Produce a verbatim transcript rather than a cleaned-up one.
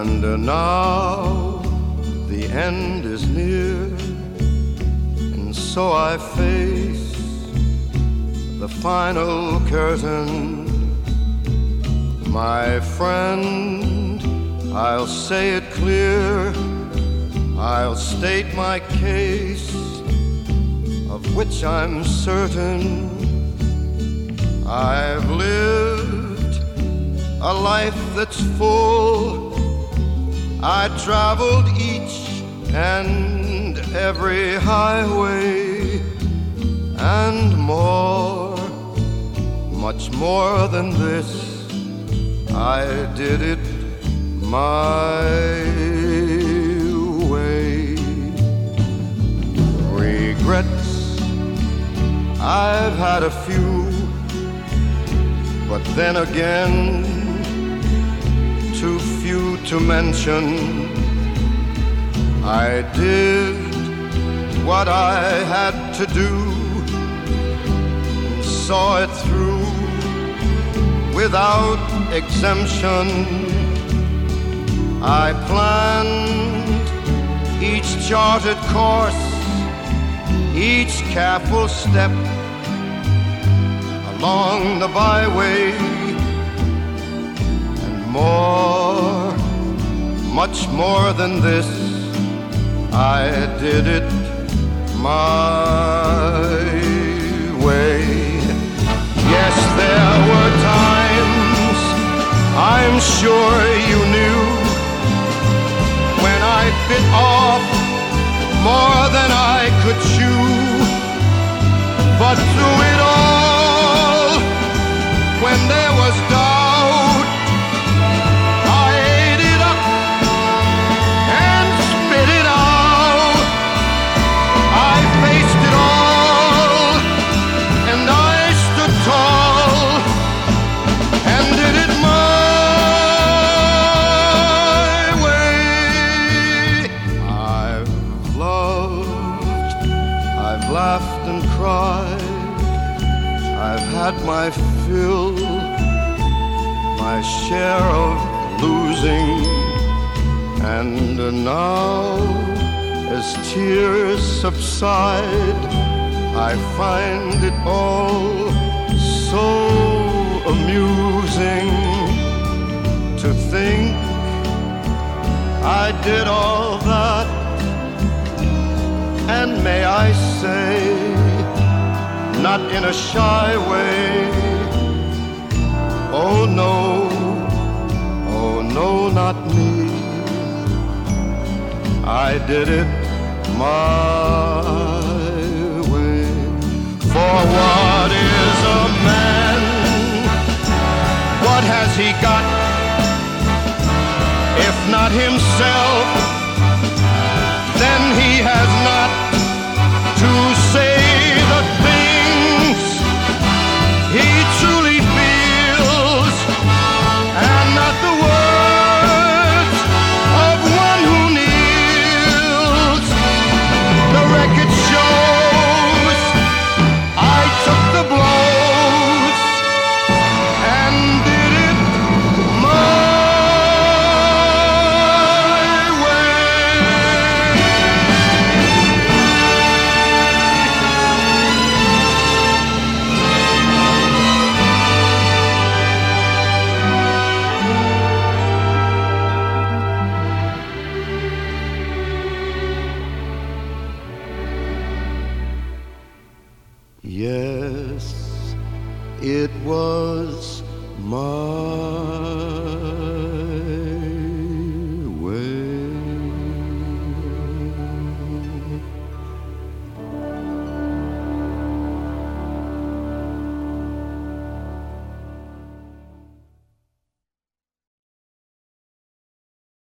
And uh, now the end is near, and so I face the final curtain. My friend, I'll say it clear, I'll state my case, of which I'm certain. I've lived a life that's full. I traveled each and every highway, and more, much more than this, I did it my way. Regrets, I've had a few, but then again, too few to mention. I did what I had to do, and saw it through without exemption. I planned each charted course, each careful step along the byway, and more, much more than this, I did it my way. Yes, there were times, I'm sure you knew, when I bit off more than I could chew. But through it all, when there was doubt, I ate it up and spit it out. I faced it all, and I stood tall, and did it my way. I've loved, I've laughed and cried, I've had my fill, my share of losing, and now, as tears subside, I find it all so amusing to think I did all that, and may I say, not in a shy way. Oh no, oh no, not me. I did it my way. For what is a man? What has he got, if not himself? Then he has not to say the things he truly feels, and not the words of one who kneels. The record shows I took the blows and did it my Yes, it was my